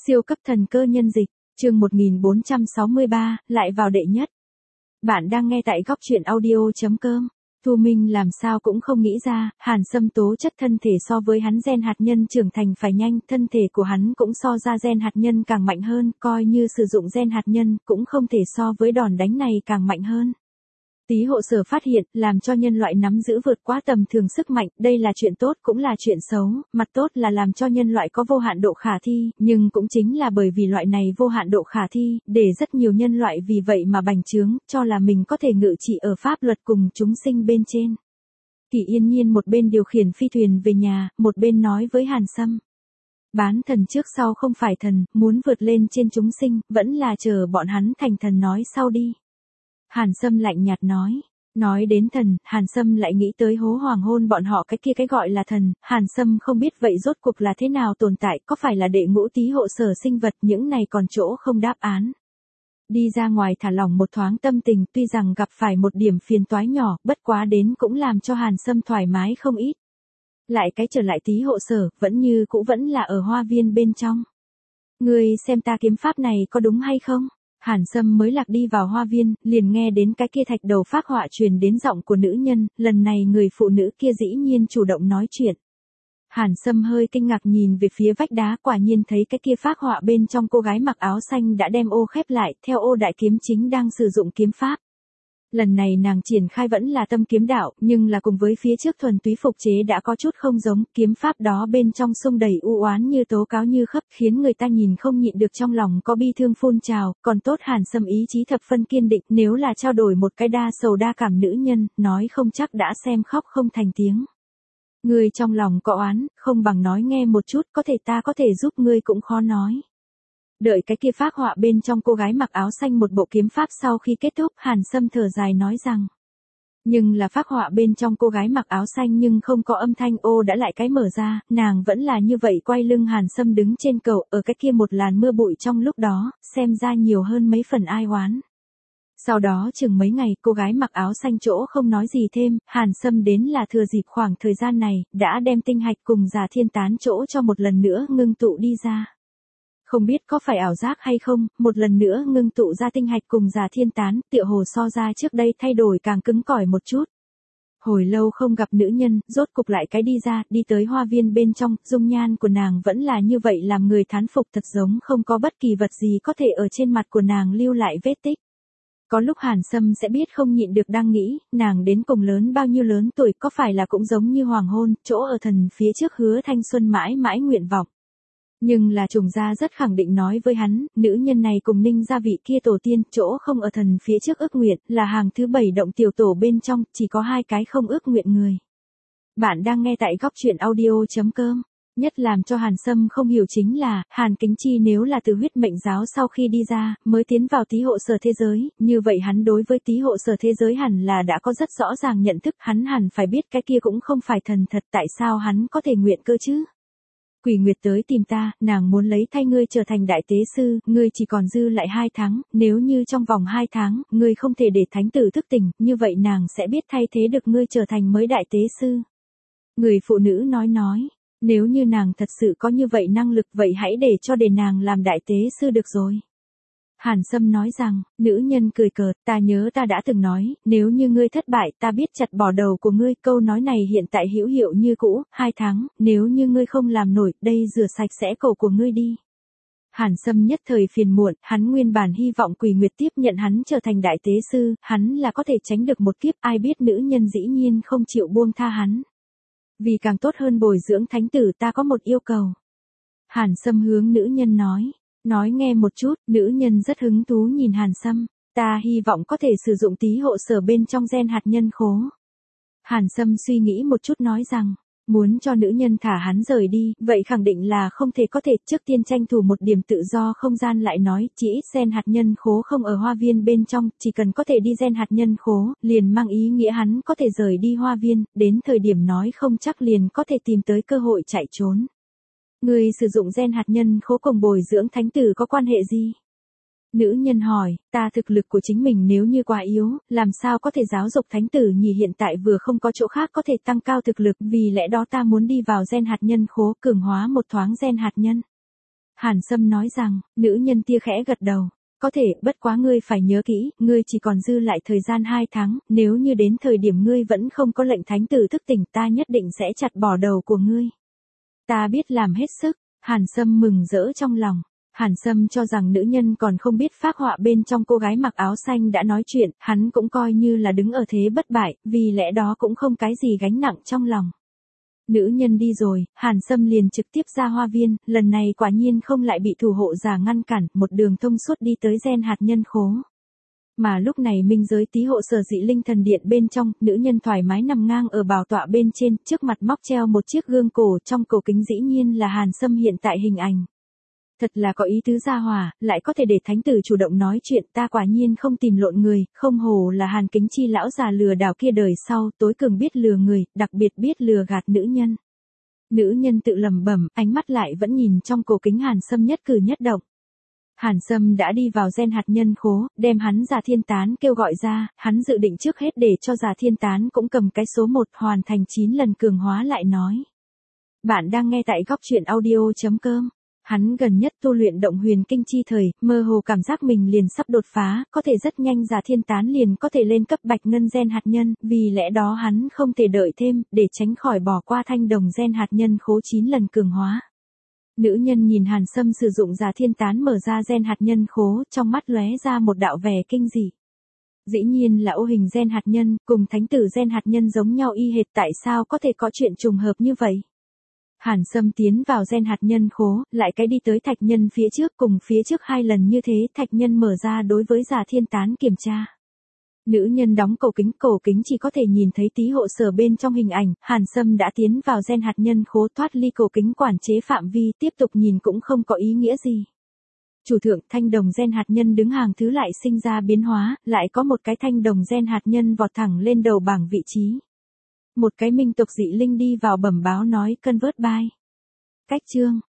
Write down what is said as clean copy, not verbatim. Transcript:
Siêu cấp thần cơ nhân dịch, chương 1463, lại vào đệ nhất. Bạn đang nghe tại góc truyện audio.com. Thu Minh làm sao cũng không nghĩ ra, Hàn Sâm tố chất thân thể so với hắn gen hạt nhân trưởng thành phải nhanh, thân thể của hắn cũng so ra gen hạt nhân càng mạnh hơn, coi như sử dụng gen hạt nhân cũng không thể so với đòn đánh này càng mạnh hơn. Tý hộ sở phát hiện, làm cho nhân loại nắm giữ vượt quá tầm thường sức mạnh, đây là chuyện tốt cũng là chuyện xấu, mặt tốt là làm cho nhân loại có vô hạn độ khả thi, nhưng cũng chính là bởi vì loại này vô hạn độ khả thi, để rất nhiều nhân loại vì vậy mà bành trướng, cho là mình có thể ngự trị ở pháp luật cùng chúng sinh bên trên. Kỷ Yên Nhiên một bên điều khiển phi thuyền về nhà, một bên nói với Hàn Sâm. Bán thần trước sau không phải thần, muốn vượt lên trên chúng sinh, vẫn là chờ bọn hắn thành thần nói sau đi. Hàn Sâm lạnh nhạt nói đến thần, Hàn Sâm lại nghĩ tới hố hoàng hôn bọn họ cái gọi là thần, Hàn Sâm không biết vậy rốt cuộc là thế nào tồn tại, có phải là đệ ngũ tý hộ sở sinh vật, những này còn chỗ không đáp án. Đi ra ngoài thả lỏng một thoáng tâm tình, tuy rằng gặp phải một điểm phiền toái nhỏ, bất quá đến cũng làm cho Hàn Sâm thoải mái không ít. Lại trở lại tý hộ sở, vẫn là ở hoa viên bên trong. Ngươi xem ta kiếm pháp này có đúng hay không? Hàn Sâm mới lạc đi vào hoa viên, liền nghe đến cái kia thạch đầu phác họa truyền đến giọng của nữ nhân, lần này người phụ nữ kia dĩ nhiên chủ động nói chuyện. Hàn Sâm hơi kinh ngạc nhìn về phía vách đá, quả nhiên thấy cái kia phác họa bên trong cô gái mặc áo xanh đã đem ô khép lại, theo ô đại kiếm chính đang sử dụng kiếm pháp. Lần này nàng triển khai vẫn là tâm kiếm đạo, nhưng là cùng với phía trước thuần túy phục chế đã có chút không giống, kiếm pháp đó bên trong xung đầy u oán như tố cáo như khắp, khiến người ta nhìn không nhịn được trong lòng có bi thương phun trào, còn tốt Hàn Sâm ý chí thập phân kiên định, nếu là trao đổi một cái đa sầu đa cảm nữ nhân, nói không chắc đã xem khóc không thành tiếng. Ngươi trong lòng có oán, không bằng nói nghe một chút, có thể ta có thể giúp ngươi cũng khó nói. Đợi cái kia phác họa bên trong cô gái mặc áo xanh một bộ kiếm pháp sau khi kết thúc, Hàn Sâm thở dài nói rằng. Nhưng là phác họa bên trong cô gái mặc áo xanh nhưng không có âm thanh, ô đã lại mở ra, nàng vẫn là như vậy quay lưng Hàn Sâm đứng trên cầu, ở cái kia một làn mưa bụi trong lúc đó, xem ra nhiều hơn mấy phần ai oán. Sau đó chừng mấy ngày, cô gái mặc áo xanh chỗ không nói gì thêm, Hàn Sâm đến là thừa dịp khoảng thời gian này, đã đem tinh hạch cùng Già Thiên Tán chỗ cho một lần nữa ngưng tụ đi ra. Không biết có phải ảo giác hay không, một lần nữa ngưng tụ ra tinh hạch cùng Già Thiên Tán, tựa hồ so ra trước đây thay đổi càng cứng cỏi một chút. Hồi lâu không gặp nữ nhân, rốt cục lại đi ra, đi tới hoa viên bên trong, dung nhan của nàng vẫn là như vậy làm người thán phục, thật giống không có bất kỳ vật gì có thể ở trên mặt của nàng lưu lại vết tích. Có lúc Hàn Sâm sẽ biết không nhịn được đang nghĩ, nàng đến cùng lớn bao nhiêu lớn tuổi, có phải là cũng giống như hoàng hôn, chỗ ở thần phía trước hứa thanh xuân mãi mãi nguyện vọng. Nhưng là Trùng gia rất khẳng định nói với hắn, nữ nhân này cùng Ninh gia vị kia tổ tiên, chỗ không ở thần phía trước ước nguyện, là hàng thứ 7 động tiểu tổ bên trong, chỉ có 2 cái không ước nguyện người. Bạn đang nghe tại góc truyện audio.com. Nhất làm cho Hàn Sâm không hiểu chính là, Hàn Kính Chi nếu là từ huyết mệnh giáo sau khi đi ra, mới tiến vào tý hộ sở thế giới, như vậy hắn đối với tý hộ sở thế giới hẳn là đã có rất rõ ràng nhận thức, hắn hẳn phải biết cái kia cũng không phải thần thật, tại sao hắn có thể nguyện cơ chứ? Quỷ Nguyệt tới tìm ta, nàng muốn lấy thay ngươi trở thành đại tế sư, ngươi chỉ còn dư lại 2 tháng, nếu như trong vòng 2 tháng, ngươi không thể để thánh tử thức tỉnh, như vậy nàng sẽ biết thay thế được ngươi trở thành mới đại tế sư. Người phụ nữ nói, nếu như nàng thật sự có như vậy năng lực vậy hãy để nàng làm đại tế sư được rồi. Hàn Sâm nói rằng, nữ nhân cười cợt, ta nhớ ta đã từng nói, nếu như ngươi thất bại ta biết chặt bỏ đầu của ngươi, câu nói này hiện tại hữu hiệu như cũ, 2 tháng, nếu như ngươi không làm nổi, đây rửa sạch sẽ cổ của ngươi đi. Hàn Sâm nhất thời phiền muộn, hắn nguyên bản hy vọng Quỷ Nguyệt tiếp nhận hắn trở thành đại tế sư, hắn là có thể tránh được một kiếp, ai biết nữ nhân dĩ nhiên không chịu buông tha hắn. Vì càng tốt hơn bồi dưỡng thánh tử ta có một yêu cầu. Hàn Sâm hướng nữ nhân nói nghe một chút, nữ nhân rất hứng thú nhìn Hàn Sâm, ta hy vọng có thể sử dụng tý hộ sở bên trong gen hạt nhân khố. Hàn Sâm suy nghĩ một chút nói rằng, muốn cho nữ nhân thả hắn rời đi, vậy khẳng định là không thể, có thể trước tiên tranh thủ một điểm tự do không gian, lại nói, chỉ ít gen hạt nhân khố không ở hoa viên bên trong, chỉ cần có thể đi gen hạt nhân khố, liền mang ý nghĩa hắn có thể rời đi hoa viên, đến thời điểm nói không chắc liền có thể tìm tới cơ hội chạy trốn. Người sử dụng gen hạt nhân khố cùng bồi dưỡng thánh tử có quan hệ gì? Nữ nhân hỏi, ta thực lực của chính mình nếu như quá yếu, làm sao có thể giáo dục thánh tử nhỉ, hiện tại vừa không có chỗ khác có thể tăng cao thực lực, vì lẽ đó ta muốn đi vào gen hạt nhân khố, cường hóa một thoáng gen hạt nhân. Hàn Sâm nói rằng, nữ nhân tia khẽ gật đầu. Có thể, bất quá ngươi phải nhớ kỹ, ngươi chỉ còn dư lại thời gian 2 tháng, nếu như đến thời điểm ngươi vẫn không có lệnh thánh tử thức tỉnh ta nhất định sẽ chặt bỏ đầu của ngươi. Ta biết làm hết sức, Hàn Sâm mừng rỡ trong lòng. Hàn Sâm cho rằng nữ nhân còn không biết phác họa bên trong cô gái mặc áo xanh đã nói chuyện, hắn cũng coi như là đứng ở thế bất bại, vì lẽ đó cũng không cái gì gánh nặng trong lòng. Nữ nhân đi rồi, Hàn Sâm liền trực tiếp ra hoa viên, lần này quả nhiên không lại bị thủ hộ giả ngăn cản, một đường thông suốt đi tới gen hạt nhân khố. Mà lúc này minh giới tí hộ sở dị linh thần điện bên trong, nữ nhân thoải mái nằm ngang ở bảo tọa bên trên, trước mặt móc treo một chiếc gương cổ, trong cổ kính dĩ nhiên là Hàn Sâm hiện tại hình ảnh. Thật là có ý tứ gia hòa, lại có thể để thánh tử chủ động nói chuyện, ta quả nhiên không tìm lộn người, không hồ là Hàn Kính Chi lão già lừa đảo kia đời sau, tối cường biết lừa người, đặc biệt biết lừa gạt nữ nhân. Nữ nhân tự lẩm bẩm, ánh mắt lại vẫn nhìn trong cổ kính Hàn Sâm nhất cử nhất động. Hàn Sâm đã đi vào gen hạt nhân khố, đem hắn Già Thiên Tán kêu gọi ra, hắn dự định trước hết để cho Già Thiên Tán cũng cầm cái số 1 hoàn thành 9 lần cường hóa lại nói. Bạn đang nghe tại góc truyện audio.com. Hắn gần nhất tu luyện động huyền kinh chi thời, mơ hồ cảm giác mình liền sắp đột phá, có thể rất nhanh Già Thiên Tán liền có thể lên cấp bạch ngân gen hạt nhân, vì lẽ đó hắn không thể đợi thêm, để tránh khỏi bỏ qua thanh đồng gen hạt nhân khố 9 lần cường hóa. Nữ nhân nhìn Hàn Sâm sử dụng Già Thiên Tán mở ra gen hạt nhân khố, trong mắt lóe ra một đạo vẻ kinh dị. Dĩ nhiên là ô hình gen hạt nhân, cùng thánh tử gen hạt nhân giống nhau y hệt, tại sao có thể có chuyện trùng hợp như vậy? Hàn Sâm tiến vào gen hạt nhân khố, lại cái đi tới thạch nhân phía trước, cùng phía trước 2 lần như thế, thạch nhân mở ra đối với Già Thiên Tán kiểm tra. Nữ nhân đóng cổ kính chỉ có thể nhìn thấy tí hộ sở bên trong hình ảnh, Hàn Sâm đã tiến vào gen hạt nhân khố, thoát ly cổ kính quản chế phạm vi, tiếp tục nhìn cũng không có ý nghĩa gì. Chủ thượng, thanh đồng gen hạt nhân đứng hàng thứ lại sinh ra biến hóa, lại có một cái thanh đồng gen hạt nhân vọt thẳng lên đầu bảng vị trí. Một cái minh tộc dị linh đi vào bẩm báo nói convert by. Cách chương